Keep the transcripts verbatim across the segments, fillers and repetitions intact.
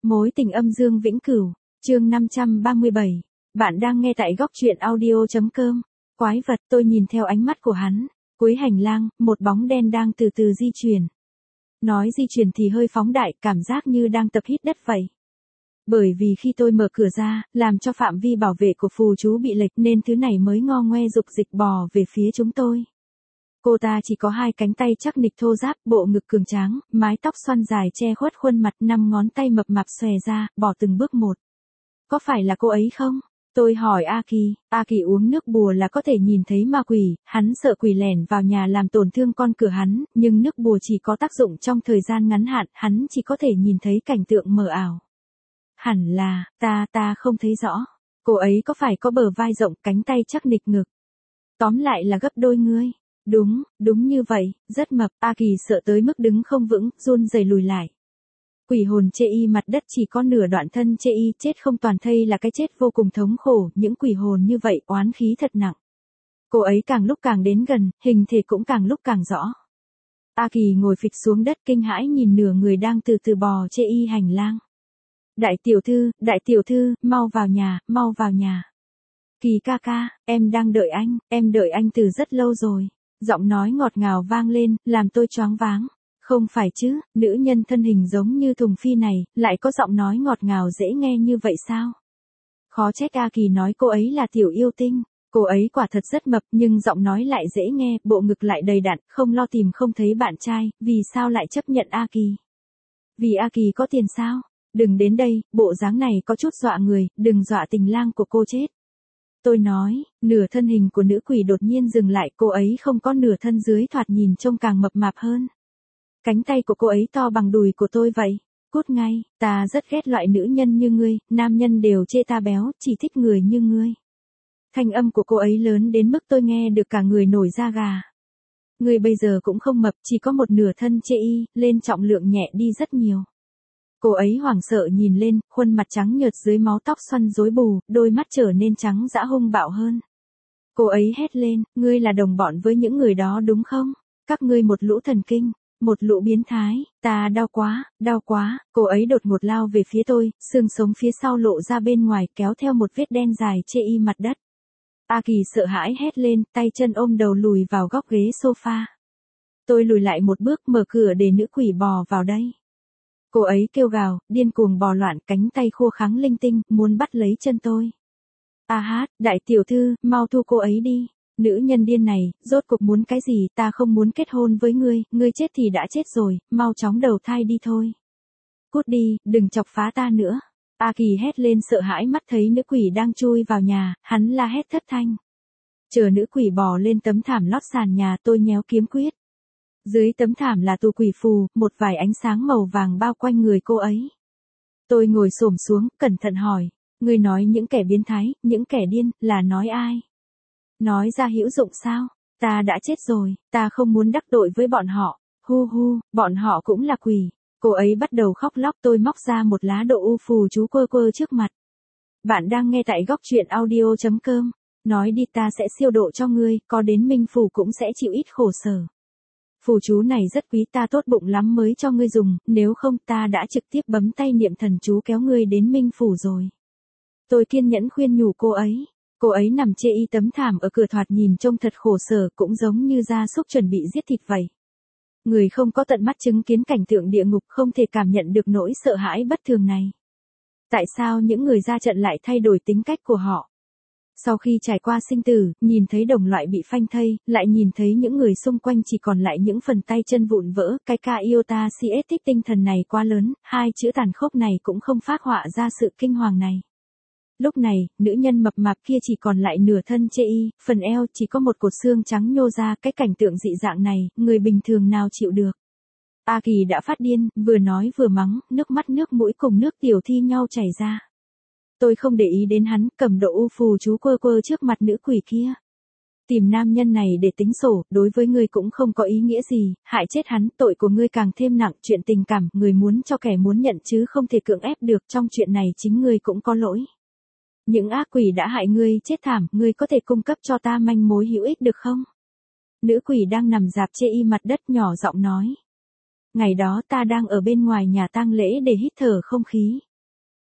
Mối tình âm dương vĩnh cửu, chương năm trăm ba mươi bảy. Bạn đang nghe tại góc truyện audio.com. Quái vật, tôi nhìn theo ánh mắt của hắn. Cuối hành lang, một bóng đen đang từ từ di chuyển. Nói di chuyển thì hơi phóng đại, cảm giác như đang tập hít đất vậy. Bởi vì khi tôi mở cửa ra, làm cho phạm vi bảo vệ của phù chú bị lệch nên thứ này mới ngo ngoe dục dịch bò về phía chúng tôi. Cô ta chỉ có hai cánh tay chắc nịch thô ráp, bộ ngực cường tráng, mái tóc xoăn dài che khuất khuôn mặt, năm ngón tay mập mạp xòe ra, bỏ từng bước một. Có phải là cô ấy không? Tôi hỏi A Kỳ, A Kỳ uống nước bùa là có thể nhìn thấy ma quỷ, hắn sợ quỷ lẻn vào nhà làm tổn thương con cửa hắn, nhưng nước bùa chỉ có tác dụng trong thời gian ngắn hạn, hắn chỉ có thể nhìn thấy cảnh tượng mờ ảo. Hẳn là, ta, ta không thấy rõ. Cô ấy có phải có bờ vai rộng, cánh tay chắc nịch ngực? Tóm lại là gấp đôi ngươi. Đúng, đúng như vậy, rất mập, A Kỳ sợ tới mức đứng không vững, run rẩy lùi lại. Quỷ hồn chê y mặt đất chỉ có nửa đoạn thân chê y, chết không toàn thây là cái chết vô cùng thống khổ, những quỷ hồn như vậy oán khí thật nặng. Cô ấy càng lúc càng đến gần, hình thể cũng càng lúc càng rõ. A Kỳ ngồi phịch xuống đất kinh hãi nhìn nửa người đang từ từ bò chê y hành lang. Đại tiểu thư, đại tiểu thư, mau vào nhà, mau vào nhà. Kỳ ca ca, em đang đợi anh, em đợi anh từ rất lâu rồi. Giọng nói ngọt ngào vang lên, làm tôi choáng váng. Không phải chứ, nữ nhân thân hình giống như thùng phi này, lại có giọng nói ngọt ngào dễ nghe như vậy sao? Khó trách A Kỳ nói cô ấy là tiểu yêu tinh. Cô ấy quả thật rất mập nhưng giọng nói lại dễ nghe, bộ ngực lại đầy đặn, không lo tìm không thấy bạn trai, vì sao lại chấp nhận A Kỳ? Vì A Kỳ có tiền sao? Đừng đến đây, bộ dáng này có chút dọa người, đừng dọa tình lang của cô chết. Tôi nói, nửa thân hình của nữ quỷ đột nhiên dừng lại, cô ấy không có nửa thân dưới thoạt nhìn trông càng mập mạp hơn. Cánh tay của cô ấy to bằng đùi của tôi vậy. Cút ngay, ta rất ghét loại nữ nhân như ngươi, nam nhân đều chê ta béo, chỉ thích người như ngươi. Thanh âm của cô ấy lớn đến mức tôi nghe được cả người nổi da gà. Ngươi bây giờ cũng không mập, chỉ có một nửa thân chê y, lên trọng lượng nhẹ đi rất nhiều. Cô ấy hoảng sợ nhìn lên, khuôn mặt trắng nhợt dưới máu tóc xoăn rối bù, đôi mắt trở nên trắng dã hung bạo hơn. Cô ấy hét lên, ngươi là đồng bọn với những người đó đúng không? Các ngươi một lũ thần kinh, một lũ biến thái, ta đau quá, đau quá. Cô ấy đột ngột lao về phía tôi, xương sống phía sau lộ ra bên ngoài kéo theo một vết đen dài chê y mặt đất. A Kỳ sợ hãi hét lên, tay chân ôm đầu lùi vào góc ghế sofa. Tôi lùi lại một bước mở cửa để nữ quỷ bò vào đây. Cô ấy kêu gào, điên cuồng bò loạn, cánh tay khô khắng linh tinh, muốn bắt lấy chân tôi. A hát, đại tiểu thư, mau thu cô ấy đi. Nữ nhân điên này, rốt cuộc muốn cái gì, ta không muốn kết hôn với ngươi, ngươi chết thì đã chết rồi, mau chóng đầu thai đi thôi. Cút đi, đừng chọc phá ta nữa. A Kỳ hét lên sợ hãi mắt thấy nữ quỷ đang chui vào nhà, hắn la hét thất thanh. Chờ nữ quỷ bò lên tấm thảm lót sàn nhà tôi nhéo kiếm quyết. Dưới tấm thảm là tù quỷ phù, một vài ánh sáng màu vàng bao quanh người cô ấy. Tôi ngồi xổm xuống, cẩn thận hỏi, ngươi nói những kẻ biến thái, những kẻ điên, là nói ai? Nói ra hữu dụng sao? Ta đã chết rồi, ta không muốn đắc tội với bọn họ. Hu hu, bọn họ cũng là quỷ. Cô ấy bắt đầu khóc lóc, tôi móc ra một lá độ u phù chú quơ quơ trước mặt. Bạn đang nghe tại góc truyện audio.com. Nói đi ta sẽ siêu độ cho ngươi, có đến minh phủ cũng sẽ chịu ít khổ sở. Phù chú này rất quý, ta tốt bụng lắm mới cho ngươi dùng, nếu không ta đã trực tiếp bấm tay niệm thần chú kéo ngươi đến minh phủ rồi. Tôi kiên nhẫn khuyên nhủ cô ấy. Cô ấy nằm chê y tấm thảm ở cửa thoạt nhìn trông thật khổ sở, cũng giống như gia súc chuẩn bị giết thịt vậy. Người không có tận mắt chứng kiến cảnh tượng địa ngục không thể cảm nhận được nỗi sợ hãi bất thường này. Tại sao những người ra trận lại thay đổi tính cách của họ? Sau khi trải qua sinh tử, nhìn thấy đồng loại bị phanh thây, lại nhìn thấy những người xung quanh chỉ còn lại những phần tay chân vụn vỡ, cái ca iota siết tích tinh thần này quá lớn, hai chữ tàn khốc này cũng không phác họa ra sự kinh hoàng này. Lúc này, nữ nhân mập mạp kia chỉ còn lại nửa thân chê y, phần eo chỉ có một cột xương trắng nhô ra, cái cảnh tượng dị dạng này, người bình thường nào chịu được. A Kỳ đã phát điên, vừa nói vừa mắng, nước mắt nước mũi cùng nước tiểu thi nhau chảy ra. Tôi không để ý đến hắn, cầm độ u phù chú quơ quơ trước mặt nữ quỷ kia. Tìm nam nhân này để tính sổ, đối với ngươi cũng không có ý nghĩa gì, hại chết hắn, tội của ngươi càng thêm nặng, chuyện tình cảm, người muốn cho kẻ muốn nhận chứ không thể cưỡng ép được, trong chuyện này chính ngươi cũng có lỗi. Những ác quỷ đã hại ngươi chết thảm, ngươi có thể cung cấp cho ta manh mối hữu ích được không? Nữ quỷ đang nằm rạp chê y mặt đất nhỏ giọng nói. Ngày đó ta đang ở bên ngoài nhà tang lễ để hít thở không khí.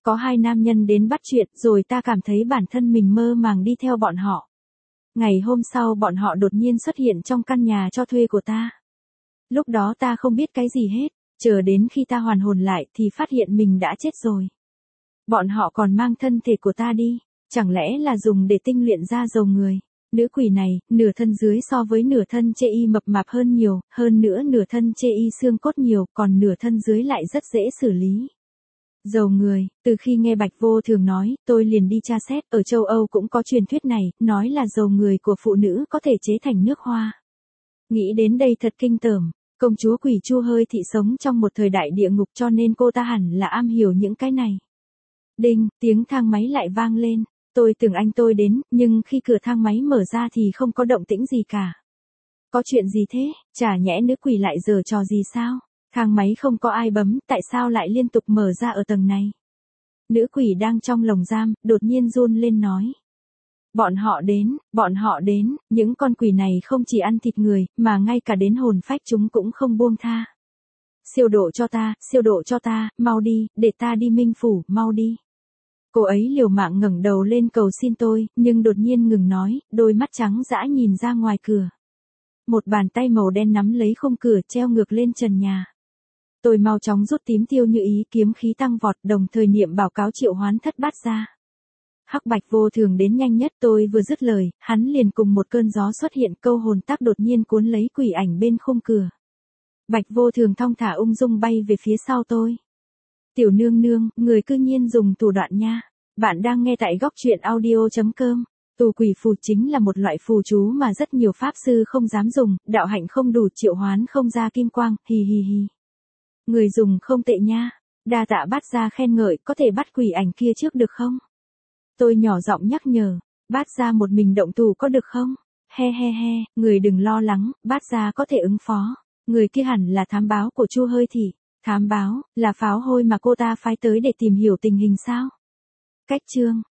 Có hai nam nhân đến bắt chuyện rồi ta cảm thấy bản thân mình mơ màng đi theo bọn họ. Ngày hôm sau bọn họ đột nhiên xuất hiện trong căn nhà cho thuê của ta. Lúc đó ta không biết cái gì hết, chờ đến khi ta hoàn hồn lại thì phát hiện mình đã chết rồi. Bọn họ còn mang thân thể của ta đi, chẳng lẽ là dùng để tinh luyện ra dầu người. Nữ quỷ này, nửa thân dưới so với nửa thân chê y mập mạp hơn nhiều, hơn nữa nửa thân chê y xương cốt nhiều, còn nửa thân dưới lại rất dễ xử lý. Dầu người, từ khi nghe Bạch Vô Thường nói, tôi liền đi tra xét, ở châu Âu cũng có truyền thuyết này, nói là dầu người của phụ nữ có thể chế thành nước hoa. Nghĩ đến đây thật kinh tởm, công chúa quỷ Chu Hơi Thị sống trong một thời đại địa ngục cho nên cô ta hẳn là am hiểu những cái này. Đinh, tiếng thang máy lại vang lên, tôi tưởng anh tôi đến, nhưng khi cửa thang máy mở ra thì không có động tĩnh gì cả. Có chuyện gì thế, chả nhẽ nữ quỷ lại giở trò gì sao? Thang máy không có ai bấm, tại sao lại liên tục mở ra ở tầng này? Nữ quỷ đang trong lồng giam, đột nhiên run lên nói. Bọn họ đến, bọn họ đến, những con quỷ này không chỉ ăn thịt người, mà ngay cả đến hồn phách chúng cũng không buông tha. Siêu độ cho ta, siêu độ cho ta, mau đi, để ta đi Minh Phủ, mau đi. Cô ấy liều mạng ngẩng đầu lên cầu xin tôi, nhưng đột nhiên ngừng nói, đôi mắt trắng dã nhìn ra ngoài cửa. Một bàn tay màu đen nắm lấy khung cửa treo ngược lên trần nhà. Tôi mau chóng rút tím tiêu như ý, kiếm khí tăng vọt, đồng thời niệm báo cáo triệu hoán thất bát ra. Hắc Bạch Vô Thường đến nhanh nhất, tôi vừa dứt lời, hắn liền cùng một cơn gió xuất hiện, câu hồn tác đột nhiên cuốn lấy quỷ ảnh bên khung cửa. Bạch Vô Thường thong thả ung dung bay về phía sau tôi. Tiểu nương nương, người cư nhiên dùng thủ đoạn nha. Bạn đang nghe tại góc truyện audio chấm com. Tù quỷ phù chính là một loại phù chú mà rất nhiều pháp sư không dám dùng, đạo hạnh không đủ triệu hoán không ra kim quang, hì hì hì. Người dùng không tệ nha. Đa tạ bát gia khen ngợi, có thể bắt quỷ ảnh kia trước được không? Tôi nhỏ giọng nhắc nhở, bát gia một mình động thủ có được không? He he he, người đừng lo lắng, bát gia có thể ứng phó. Người kia hẳn là thám báo của Chu Hơi Thị. Thám báo, là pháo hôi mà cô ta phái tới để tìm hiểu tình hình sao? Cách chương